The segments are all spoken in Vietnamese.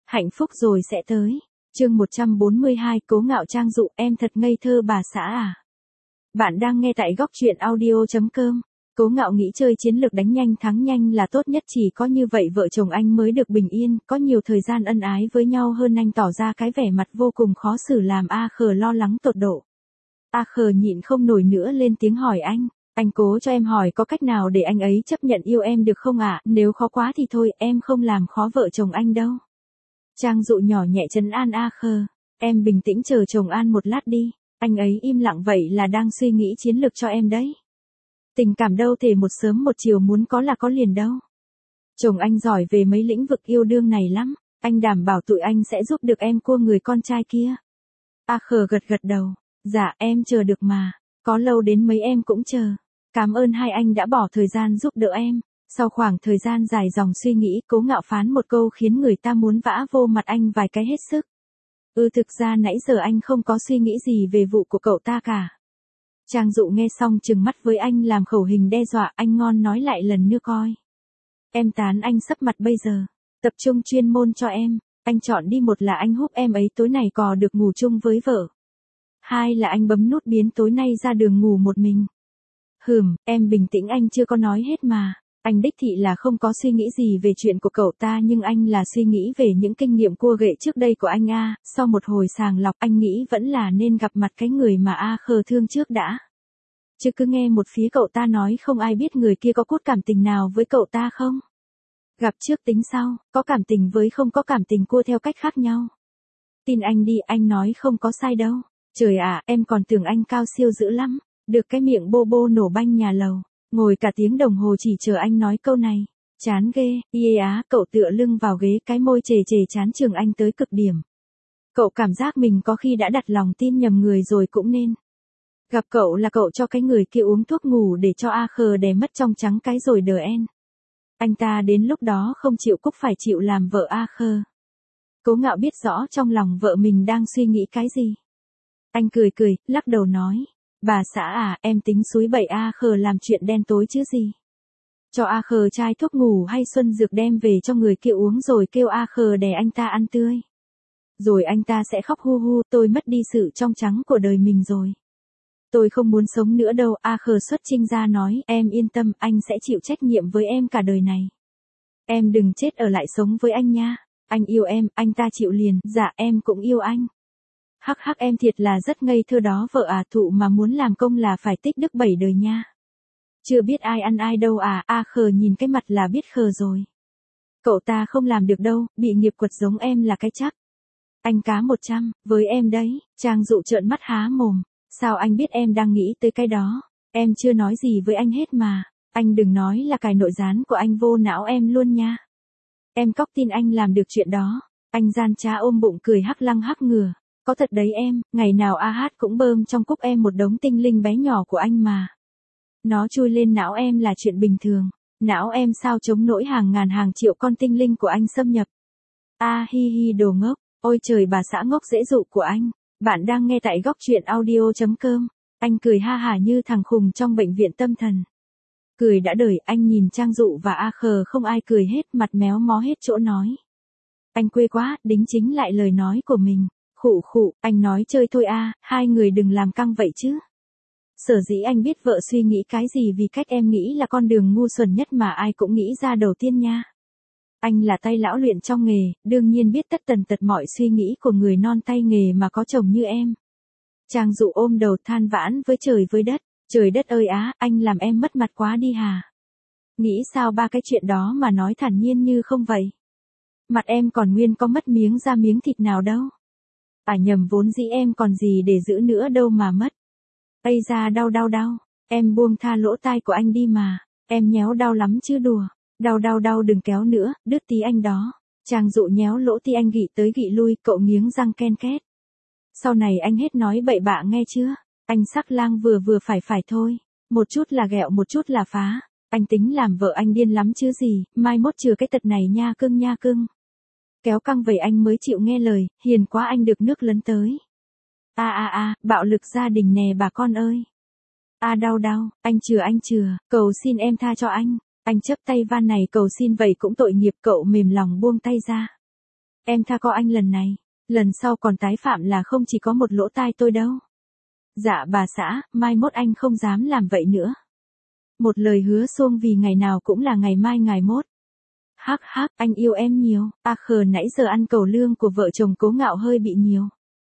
Hạnh phúc rồi sẽ tới. Chương 142, Cố Ngạo Trang dụ, em thật ngây thơ bà xã à. Bạn đang nghe tại góc truyện audio.com. Cố Ngạo nghĩ chơi chiến lược đánh nhanh thắng nhanh là tốt nhất, chỉ có như vậy vợ chồng anh mới được bình yên, có nhiều thời gian ân ái với nhau hơn. Anh tỏ ra cái vẻ mặt vô cùng khó xử làm A Khờ lo lắng tột độ. A Khờ nhịn không nổi nữa lên tiếng hỏi anh cố cho em hỏi có cách nào để anh ấy chấp nhận yêu em được không ạ? Nếu khó quá thì thôi, em không làm khó vợ chồng anh đâu. Trang dụ nhỏ nhẹ trấn an A Khờ, em bình tĩnh chờ chồng an một lát đi, anh ấy im lặng vậy là đang suy nghĩ chiến lược cho em đấy. Tình cảm đâu thể một sớm một chiều muốn có là có liền đâu. Chồng anh giỏi về mấy lĩnh vực yêu đương này lắm, anh đảm bảo tụi anh sẽ giúp được em cua người con trai kia. A Khờ gật gật đầu, dạ em chờ được mà, có lâu đến mấy em cũng chờ. Cảm ơn hai anh đã bỏ thời gian giúp đỡ em. Sau khoảng thời gian dài dòng suy nghĩ, Cố Ngạo phán một câu khiến người ta muốn vã vô mặt anh vài cái hết sức. Thực ra nãy giờ anh không có suy nghĩ gì về vụ của cậu ta cả. Trang dụ nghe xong trừng mắt với anh làm khẩu hình đe dọa, anh ngon nói lại lần nữa coi. Em tán anh sấp mặt bây giờ, tập trung chuyên môn cho em, anh chọn đi, một là anh húp em ấy tối này cò được ngủ chung với vợ. Hai là anh bấm nút biến tối nay ra đường ngủ một mình. Em bình tĩnh, anh chưa có nói hết mà. Anh đích thị là không có suy nghĩ gì về chuyện của cậu ta, nhưng anh là suy nghĩ về những kinh nghiệm cua ghệ trước đây của anh A. Sau một hồi sàng lọc, anh nghĩ vẫn là nên gặp mặt cái người mà A Khờ thương trước đã. Chứ cứ nghe một phía cậu ta nói không ai biết người kia có cốt cảm tình nào với cậu ta không. Gặp trước tính sau, có cảm tình với không có cảm tình cua theo cách khác nhau. Tin anh đi, anh nói không có sai đâu. Trời ạ, em còn tưởng anh cao siêu dữ lắm. Được cái miệng bô bô nổ banh nhà lầu. Ngồi cả tiếng đồng hồ chỉ chờ anh nói câu này. Chán ghê, cậu tựa lưng vào ghế, cái môi chề chề chán chường anh tới cực điểm. Cậu cảm giác mình có khi đã đặt lòng tin nhầm người rồi cũng nên. Gặp cậu là cậu cho cái người kia uống thuốc ngủ để cho A Khờ đè mất trong trắng cái rồi đờ en. Anh ta đến lúc đó không chịu cúc phải chịu làm vợ A Khờ. Cố Ngạo biết rõ trong lòng vợ mình đang suy nghĩ cái gì. Anh cười cười, lắc đầu nói. Bà xã à, em tính xúi bậy A Khờ làm chuyện đen tối chứ gì. Cho A Khờ chai thuốc ngủ hay xuân dược đem về cho người kia uống rồi kêu A Khờ đè anh ta ăn tươi. Rồi anh ta sẽ khóc hu hu, tôi mất đi sự trong trắng của đời mình rồi. Tôi không muốn sống nữa đâu. A Khờ xuất trinh ra nói, em yên tâm, anh sẽ chịu trách nhiệm với em cả đời này. Em đừng chết ở lại sống với anh nha. Anh yêu em, anh ta chịu liền, dạ em cũng yêu anh. Hắc em thiệt là rất ngây thơ đó vợ à, thụ mà muốn làm công là phải tích đức 7 đời nha. Chưa biết ai ăn ai đâu à. A Khờ nhìn cái mặt là biết khờ rồi. Cậu ta không làm được đâu, bị nghiệp quật giống em là cái chắc. Anh cá 100, với em đấy. Trang dụ trợn mắt há mồm. Sao anh biết em đang nghĩ tới cái đó? Em chưa nói gì với anh hết mà. Anh đừng nói là cài nội gián của anh vô não em luôn nha. Em cóc tin anh làm được chuyện đó. Anh gian trá ôm bụng cười hắc lăng hắc ngửa. Có thật đấy em, ngày nào A Hát cũng bơm trong cúc em một đống tinh linh bé nhỏ của anh mà. Nó chui lên não em là chuyện bình thường. Não em sao chống nổi hàng ngàn hàng triệu con tinh linh của anh xâm nhập. Hi hi đồ ngốc, ôi trời bà xã ngốc dễ dụ của anh. Bạn đang nghe tại góc truyện audio.com. Anh cười ha hả như thằng khùng trong bệnh viện tâm thần. Cười đã đời, anh nhìn Trang Dụ và A Khờ không ai cười hết, mặt méo mó hết chỗ nói. Anh quê quá, đính chính lại lời nói của mình. Khụ, anh nói chơi thôi a, hai người đừng làm căng vậy chứ. Sở dĩ anh biết vợ suy nghĩ cái gì vì cách em nghĩ là con đường ngu xuẩn nhất mà ai cũng nghĩ ra đầu tiên nha. Anh là tay lão luyện trong nghề, đương nhiên biết tất tần tật mọi suy nghĩ của người non tay nghề mà có chồng như em. Trang Dụ ôm đầu than vãn với trời với đất. Trời đất ơi á, anh làm em mất mặt quá đi hà. Nghĩ sao ba cái chuyện đó mà nói thản nhiên như không vậy. Mặt em còn nguyên có mất miếng da miếng thịt nào đâu. Nhầm, vốn dĩ em còn gì để giữ nữa đâu mà mất. Ây da đau, em buông tha lỗ tai của anh đi mà, em nhéo đau lắm chứ đùa, đau đừng kéo nữa, đứt tí anh đó. Trang Dụ nhéo lỗ tí anh gị tới gị lui, cậu nghiến răng ken két. Sau này anh hết nói bậy bạ nghe chưa, anh sắc lang vừa phải thôi, một chút là ghẹo một chút là phá, anh tính làm vợ anh điên lắm chứ gì, mai mốt chừa cái tật này nha cưng. Kéo căng vậy anh mới chịu nghe lời, hiền quá anh được nước lấn tới. Bạo lực gia đình nè bà con ơi. Đau, anh chừa, cầu xin em tha cho anh chấp tay van này cầu xin vậy cũng tội nghiệp, cậu mềm lòng buông tay ra. Em tha có anh lần này, lần sau còn tái phạm là không chỉ có một lỗ tai tôi đâu. Dạ bà xã, mai mốt anh không dám làm vậy nữa. Một lời hứa xuông vì ngày nào cũng là ngày mai ngày mốt. Hắc hắc, anh yêu em nhiều. A Khờ nãy giờ ăn cầu lương của vợ chồng Cố Ngạo hơi bị nhiều.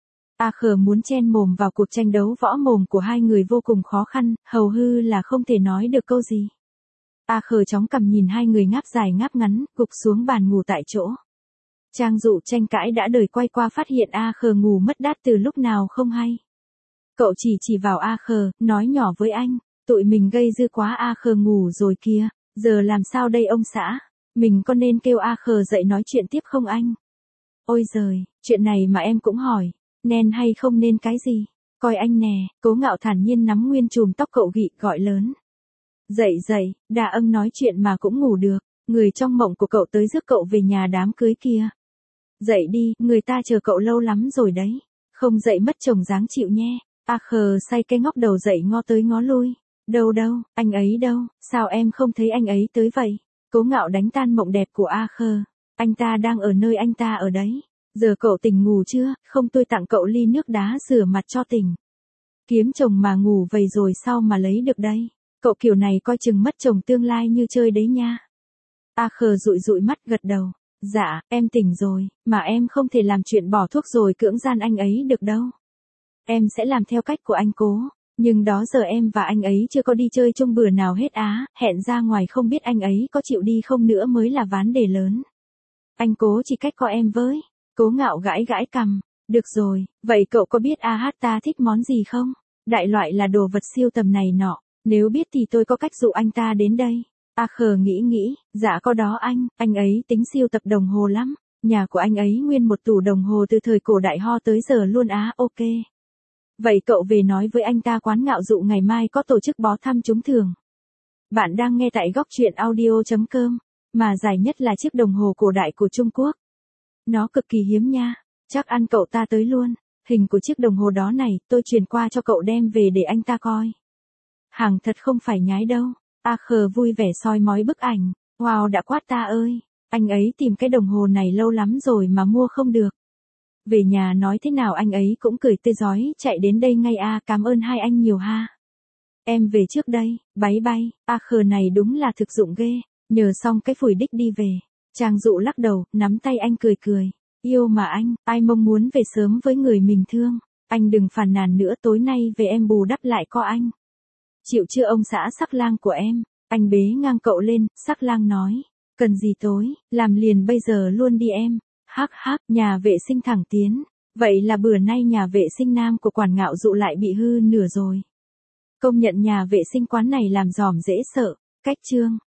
A Khờ muốn chen mồm vào cuộc tranh đấu võ mồm của hai người vô cùng khó khăn, hầu hư là không thể nói được câu gì. A Khờ chóng cầm nhìn hai người ngáp dài ngáp ngắn, gục xuống bàn ngủ tại chỗ. Trang Dụ tranh cãi đã đời quay qua phát hiện A Khờ ngủ mất đát từ lúc nào không hay. Cậu chỉ vào A Khờ, nói nhỏ với anh, tụi mình gây dư quá, A Khờ ngủ rồi kìa, giờ làm sao đây ông xã? Mình có nên kêu A Khờ dậy nói chuyện tiếp không anh? Ôi giời, chuyện này mà em cũng hỏi, nên hay không nên cái gì? Coi anh nè, Cố Ngạo thản nhiên nắm nguyên chùm tóc cậu gị gọi lớn. Dậy dậy, đà âng nói chuyện mà cũng ngủ được, người trong mộng của cậu tới rước cậu về nhà đám cưới kia. Dậy đi, người ta chờ cậu lâu lắm rồi đấy, không dậy mất chồng dáng chịu nhé. A Khờ say cái ngóc đầu dậy ngó tới ngó lui. Đâu đâu, anh ấy đâu, sao em không thấy anh ấy tới vậy? Cố Ngạo đánh tan mộng đẹp của A Khờ. Anh ta đang ở nơi anh ta ở đấy. Giờ cậu tỉnh ngủ chưa, không tôi tặng cậu ly nước đá rửa mặt cho tỉnh. Kiếm chồng mà ngủ vầy rồi sao mà lấy được đây? Cậu kiểu này coi chừng mất chồng tương lai như chơi đấy nha. A Khờ dụi dụi mắt gật đầu. Dạ, em tỉnh rồi, mà em không thể làm chuyện bỏ thuốc rồi cưỡng gian anh ấy được đâu. Em sẽ làm theo cách của anh Cố, nhưng đó giờ em và anh ấy chưa có đi chơi chung bữa nào hết á, hẹn ra ngoài không biết anh ấy có chịu đi không nữa mới là ván đề lớn. Anh Cố chỉ cách có em với. Cố Ngạo gãi gãi cằm. Được rồi, vậy cậu có biết A Hát ta thích món gì không? Đại loại là đồ vật siêu tầm này nọ, nếu biết thì tôi có cách dụ anh ta đến đây. A Khờ nghĩ, dạ có đó anh ấy tính siêu tập đồng hồ lắm, nhà của anh ấy nguyên một tủ đồng hồ từ thời cổ đại ho tới giờ luôn á, ok. Vậy cậu về nói với anh ta quán Ngạo Dụ ngày mai có tổ chức bó thăm trúng thưởng. Bạn đang nghe tại góc truyện audio.com, mà giải nhất là chiếc đồng hồ cổ đại của Trung Quốc. Nó cực kỳ hiếm nha, chắc ăn cậu ta tới luôn, hình của chiếc đồng hồ đó này tôi truyền qua cho cậu đem về để anh ta coi. Hàng thật không phải nhái đâu. A Khờ vui vẻ soi mói bức ảnh. Wow đã quát ta ơi, anh ấy tìm cái đồng hồ này lâu lắm rồi mà mua không được. Về nhà nói thế nào anh ấy cũng cười tươi rói chạy đến đây ngay. Cảm ơn hai anh nhiều ha. Em về trước đây, bye bye. A Khờ này đúng là thực dụng ghê, nhờ xong cái phủi đích đi về. Trang Dụ lắc đầu, nắm tay anh cười. Yêu mà anh, ai mong muốn về sớm với người mình thương. Anh đừng phàn nàn nữa, tối nay về em bù đắp lại co anh. Chịu chưa ông xã Sắc Lang của em? Anh bế ngang cậu lên, Sắc Lang nói. Cần gì tối, làm liền bây giờ luôn đi em. Hắc hắc, nhà vệ sinh thẳng tiến. Vậy là bữa nay nhà vệ sinh nam của quản Ngạo Dụ lại bị hư nửa rồi. Công nhận nhà vệ sinh quán này làm giòm dễ sợ. Cách chương.